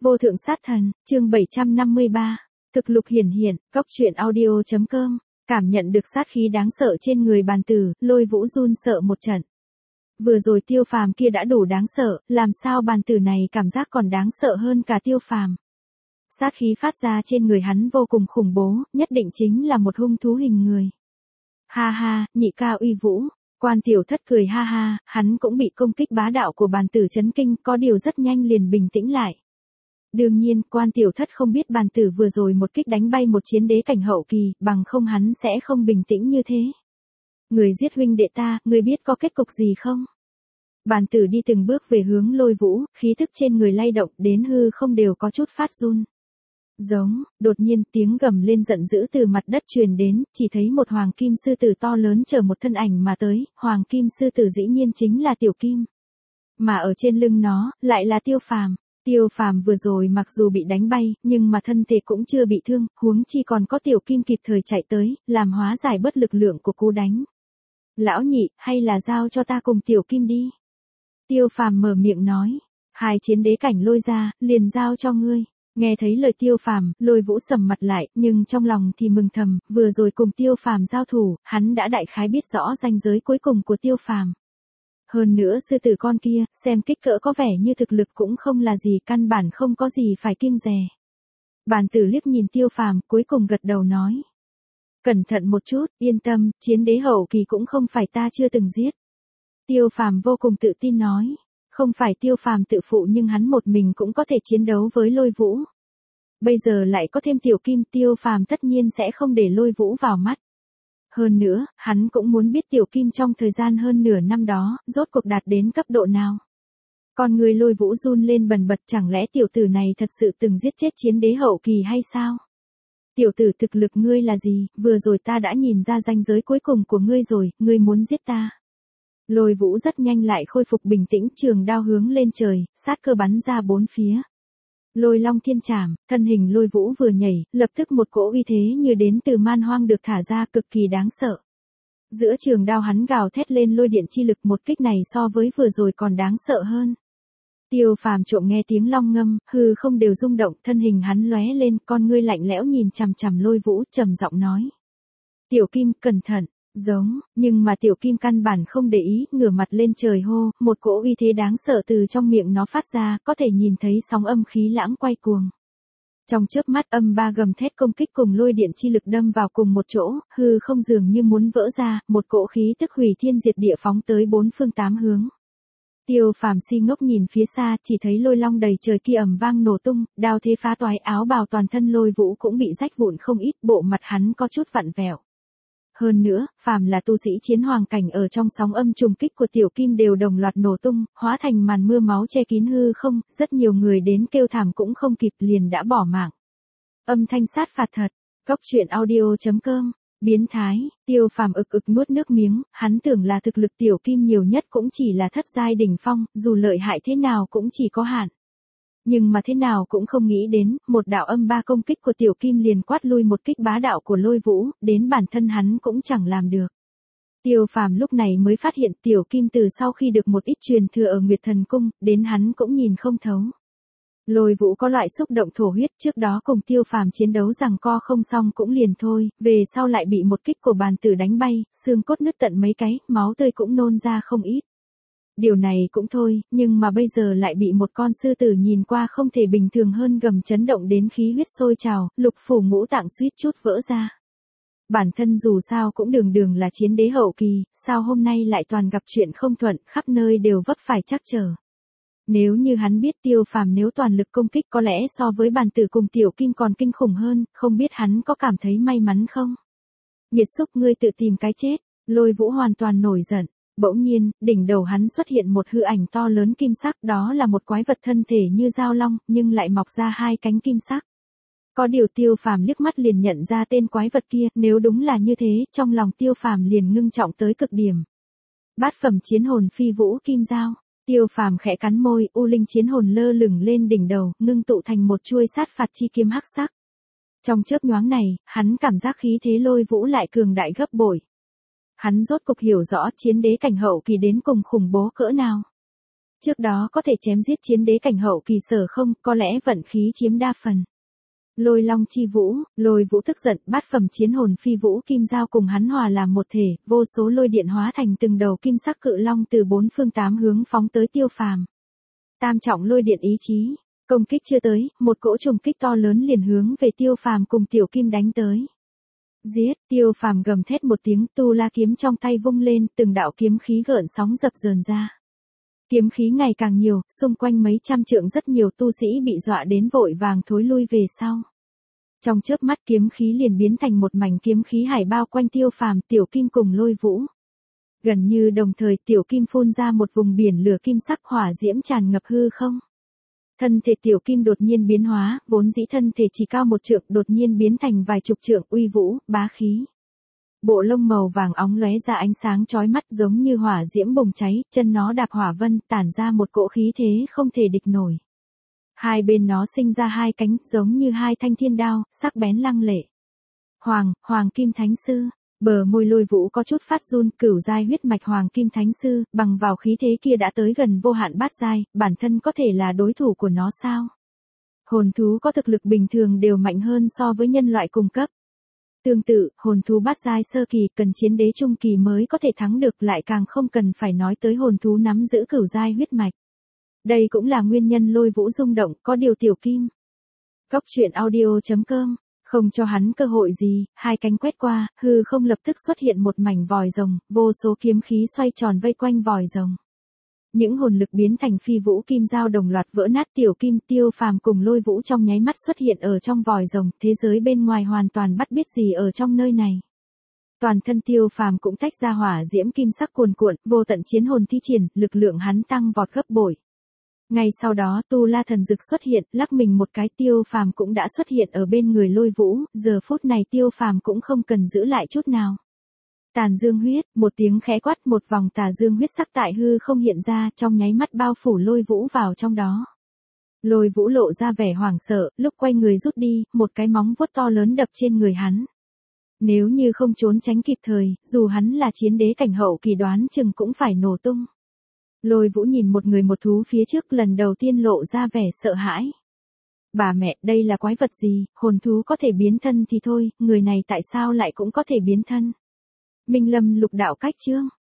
Vô thượng sát thần, chương 753. Thực lục hiển hiện, cốc truyện audio.com. Cảm nhận được sát khí đáng sợ trên người bàn tử, Lôi Vũ run sợ một trận. Vừa rồi Tiêu Phàm kia đã đủ đáng sợ, làm sao bàn tử này cảm giác còn đáng sợ hơn cả Tiêu Phàm. Sát khí phát ra trên người hắn vô cùng khủng bố, nhất định chính là một hung thú hình người. Ha ha, nhị ca uy vũ. Quan Tiểu Thất cười ha ha, hắn cũng bị công kích bá đạo của bàn tử chấn kinh, có điều rất nhanh liền bình tĩnh lại. Đương nhiên, Quan Tiểu Thất không biết bàn tử vừa rồi một kích đánh bay một chiến đế cảnh hậu kỳ, bằng không hắn sẽ không bình tĩnh như thế. Người giết huynh đệ ta, người biết có kết cục gì không? Bàn tử đi từng bước về hướng Lôi Vũ, khí thức trên người lay động đến hư không đều có chút phát run. Giống, đột nhiên tiếng gầm lên giận dữ từ mặt đất truyền đến, chỉ thấy một hoàng kim sư tử to lớn chở một thân ảnh mà tới, hoàng kim sư tử dĩ nhiên chính là Tiểu Kim. Mà ở trên lưng nó, lại là Tiêu Phàm. Tiêu Phàm vừa rồi mặc dù bị đánh bay, nhưng mà thân thể cũng chưa bị thương, huống chi còn có Tiểu Kim kịp thời chạy tới, làm hóa giải bớt lực lượng của cú đánh. Lão nhị, hay là giao cho ta cùng Tiểu Kim đi. Tiêu Phàm mở miệng nói, hai chiến đế cảnh lôi ra, liền giao cho ngươi. Nghe thấy lời Tiêu Phàm, Lôi Vũ sầm mặt lại, nhưng trong lòng thì mừng thầm, vừa rồi cùng Tiêu Phàm giao thủ, hắn đã đại khái biết rõ ranh giới cuối cùng của Tiêu Phàm. Hơn nữa sư tử con kia, xem kích cỡ có vẻ như thực lực cũng không là gì, căn bản không có gì phải kiêng dè. Bàn tử liếc nhìn Tiêu Phàm, cuối cùng gật đầu nói. Cẩn thận một chút, yên tâm, chiến đế hậu kỳ cũng không phải ta chưa từng giết. Tiêu Phàm vô cùng tự tin nói. Không phải Tiêu Phàm tự phụ nhưng hắn một mình cũng có thể chiến đấu với Lôi Vũ. Bây giờ lại có thêm Tiểu Kim, Tiêu Phàm tất nhiên sẽ không để Lôi Vũ vào mắt. Hơn nữa, hắn cũng muốn biết Tiểu Kim trong thời gian hơn nửa năm đó, rốt cuộc đạt đến cấp độ nào. Con người Lôi Vũ run lên bần bật, chẳng lẽ tiểu tử này thật sự từng giết chết chiến đế hậu kỳ hay sao? Tiểu tử, thực lực ngươi là gì, vừa rồi ta đã nhìn ra ranh giới cuối cùng của ngươi rồi, ngươi muốn giết ta. Lôi Vũ rất nhanh lại khôi phục bình tĩnh, trường đao hướng lên trời, sát cơ bắn ra bốn phía. Lôi Long Thiên Trảm, thân hình Lôi Vũ vừa nhảy, lập tức một cỗ uy thế như đến từ man hoang được thả ra, cực kỳ đáng sợ. Giữa trường đao hắn gào thét lên lôi điện chi lực, một kích này so với vừa rồi còn đáng sợ hơn. Tiêu Phàm trộm nghe tiếng long ngâm, hư không đều rung động, thân hình hắn lóe lên, con ngươi lạnh lẽo nhìn chằm chằm Lôi Vũ, trầm giọng nói: Tiểu Kim, cẩn thận. Giống, nhưng mà Tiểu Kim căn bản không để ý, ngửa mặt lên trời hô, một cỗ uy thế đáng sợ từ trong miệng nó phát ra, có thể nhìn thấy sóng âm khí lãng quay cuồng. Trong chớp mắt âm ba gầm thét công kích cùng lôi điện chi lực đâm vào cùng một chỗ, hư không dường như muốn vỡ ra, một cỗ khí tức hủy thiên diệt địa phóng tới bốn phương tám hướng. Tiêu Phàm si ngốc nhìn phía xa, chỉ thấy lôi long đầy trời kia ầm vang nổ tung, đao thế phá toái, áo bào toàn thân Lôi Vũ cũng bị rách vụn không ít, bộ mặt hắn có chút vặn vẹo. Hơn nữa, phàm là tu sĩ chiến hoàng cảnh ở trong sóng âm trùng kích của Tiểu Kim đều đồng loạt nổ tung, hóa thành màn mưa máu che kín hư không, rất nhiều người đến kêu thảm cũng không kịp liền đã bỏ mạng. Âm thanh sát phạt thật, cốc truyện audio.com, biến thái, Tiêu Phàm ực ực nuốt nước miếng, hắn tưởng là thực lực Tiểu Kim nhiều nhất cũng chỉ là thất giai đỉnh phong, dù lợi hại thế nào cũng chỉ có hạn. Nhưng mà thế nào cũng không nghĩ đến, một đạo âm ba công kích của Tiểu Kim liền quát lui một kích bá đạo của Lôi Vũ, đến bản thân hắn cũng chẳng làm được. Tiêu Phàm lúc này mới phát hiện Tiểu Kim từ sau khi được một ít truyền thừa ở Nguyệt Thần Cung, đến hắn cũng nhìn không thấu. Lôi Vũ có loại xúc động thổ huyết, trước đó cùng Tiêu Phàm chiến đấu giằng co không xong cũng liền thôi, về sau lại bị một kích của bàn tử đánh bay, xương cốt nứt tận mấy cái, máu tươi cũng nôn ra không ít. Điều này cũng thôi, nhưng mà bây giờ lại bị một con sư tử nhìn qua không thể bình thường hơn gầm chấn động đến khí huyết sôi trào, lục phủ ngũ tạng suýt chút vỡ ra. Bản thân dù sao cũng đường đường là chiến đế hậu kỳ, sao hôm nay lại toàn gặp chuyện không thuận, khắp nơi đều vấp phải trắc trở. Nếu như hắn biết Tiêu Phàm nếu toàn lực công kích có lẽ so với bàn tử cùng Tiểu Kim còn kinh khủng hơn, không biết hắn có cảm thấy may mắn không? Nhiệt xúc, ngươi tự tìm cái chết. Lôi Vũ hoàn toàn nổi giận. Bỗng nhiên, đỉnh đầu hắn xuất hiện một hư ảnh to lớn kim sắc, đó là một quái vật thân thể như dao long, nhưng lại mọc ra hai cánh kim sắc. Có điều Tiêu Phàm liếc mắt liền nhận ra tên quái vật kia, nếu đúng là như thế, trong lòng Tiêu Phàm liền ngưng trọng tới cực điểm. Bát phẩm chiến hồn phi vũ kim dao. Tiêu Phàm khẽ cắn môi, u linh chiến hồn lơ lửng lên đỉnh đầu, ngưng tụ thành một chuôi sát phạt chi kiếm hắc sắc. Trong chớp nhoáng này, hắn cảm giác khí thế Lôi Vũ lại cường đại gấp bội. Hắn rốt cục hiểu rõ chiến đế cảnh hậu kỳ đến cùng khủng bố cỡ nào. Trước đó có thể chém giết chiến đế cảnh hậu kỳ Sở Không, có lẽ vận khí chiếm đa phần. Lôi long chi vũ, lôi vũ tức giận, bát phẩm chiến hồn phi vũ kim giao cùng hắn hòa làm một thể, vô số lôi điện hóa thành từng đầu kim sắc cự long từ bốn phương tám hướng phóng tới Tiêu Phàm. Tam trọng lôi điện ý chí, công kích chưa tới, một cỗ trùng kích to lớn liền hướng về Tiêu Phàm cùng Tiểu Kim đánh tới. Giết, Tiêu Phàm gầm thét một tiếng, tu la kiếm trong tay vung lên, từng đạo kiếm khí gợn sóng dập dờn ra. Kiếm khí ngày càng nhiều, xung quanh mấy trăm trượng rất nhiều tu sĩ bị dọa đến vội vàng thối lui về sau. Trong chớp mắt kiếm khí liền biến thành một mảnh kiếm khí hải bao quanh Tiêu Phàm, Tiểu Kim cùng Lôi Vũ. Gần như đồng thời Tiểu Kim phun ra một vùng biển lửa kim sắc hỏa diễm tràn ngập hư không. Thân thể Tiểu Kim đột nhiên biến hóa, vốn dĩ thân thể chỉ cao một trượng đột nhiên biến thành vài chục trượng uy vũ, bá khí. Bộ lông màu vàng óng lóe ra ánh sáng chói mắt giống như hỏa diễm bùng cháy, chân nó đạp hỏa vân tản ra một cỗ khí thế không thể địch nổi. Hai bên nó sinh ra hai cánh giống như hai thanh thiên đao, sắc bén lăng lệ. Hoàng Kim Thánh Sư, bờ môi Lôi Vũ có chút phát run, cửu giai huyết mạch Hoàng Kim Thánh Sư, bằng vào khí thế kia đã tới gần vô hạn bát giai, bản thân có thể là đối thủ của nó sao? Hồn thú có thực lực bình thường đều mạnh hơn so với nhân loại cùng cấp. Tương tự, hồn thú bát giai sơ kỳ cần chiến đế trung kỳ mới có thể thắng được, lại càng không cần phải nói tới hồn thú nắm giữ cửu giai huyết mạch. Đây cũng là nguyên nhân Lôi Vũ rung động, có điều Tiểu Kim. Góc truyện audio.com, không cho hắn cơ hội gì, hai cánh quét qua, hư không lập tức xuất hiện một mảnh vòi rồng, vô số kiếm khí xoay tròn vây quanh vòi rồng. Những hồn lực biến thành phi vũ kim giao đồng loạt vỡ nát, Tiểu Kim, Tiêu Phàm cùng Lôi Vũ trong nháy mắt xuất hiện ở trong vòi rồng, thế giới bên ngoài hoàn toàn bắt biết gì ở trong nơi này. Toàn thân Tiêu Phàm cũng tách ra hỏa diễm kim sắc cuồn cuộn, vô tận chiến hồn thi triển, lực lượng hắn tăng vọt gấp bội. Ngay sau đó Tu La thần dực xuất hiện, lắc mình một cái, Tiêu Phàm cũng đã xuất hiện ở bên người Lôi Vũ, giờ phút này Tiêu Phàm cũng không cần giữ lại chút nào. Tàn dương huyết, một tiếng khẽ quát, một vòng tà dương huyết sắc tại hư không hiện ra, trong nháy mắt bao phủ Lôi Vũ vào trong đó. Lôi Vũ lộ ra vẻ hoảng sợ, lúc quay người rút đi, một cái móng vuốt to lớn đập trên người hắn. Nếu như không trốn tránh kịp thời, dù hắn là chiến đế cảnh hậu kỳ đoán chừng cũng phải nổ tung. Lôi Vũ nhìn một người một thú phía trước, lần đầu tiên lộ ra vẻ sợ hãi. Bà mẹ, đây là quái vật gì, hồn thú có thể biến thân thì thôi, người này tại sao lại cũng có thể biến thân? Minh Lâm Lục Đạo Cách Chương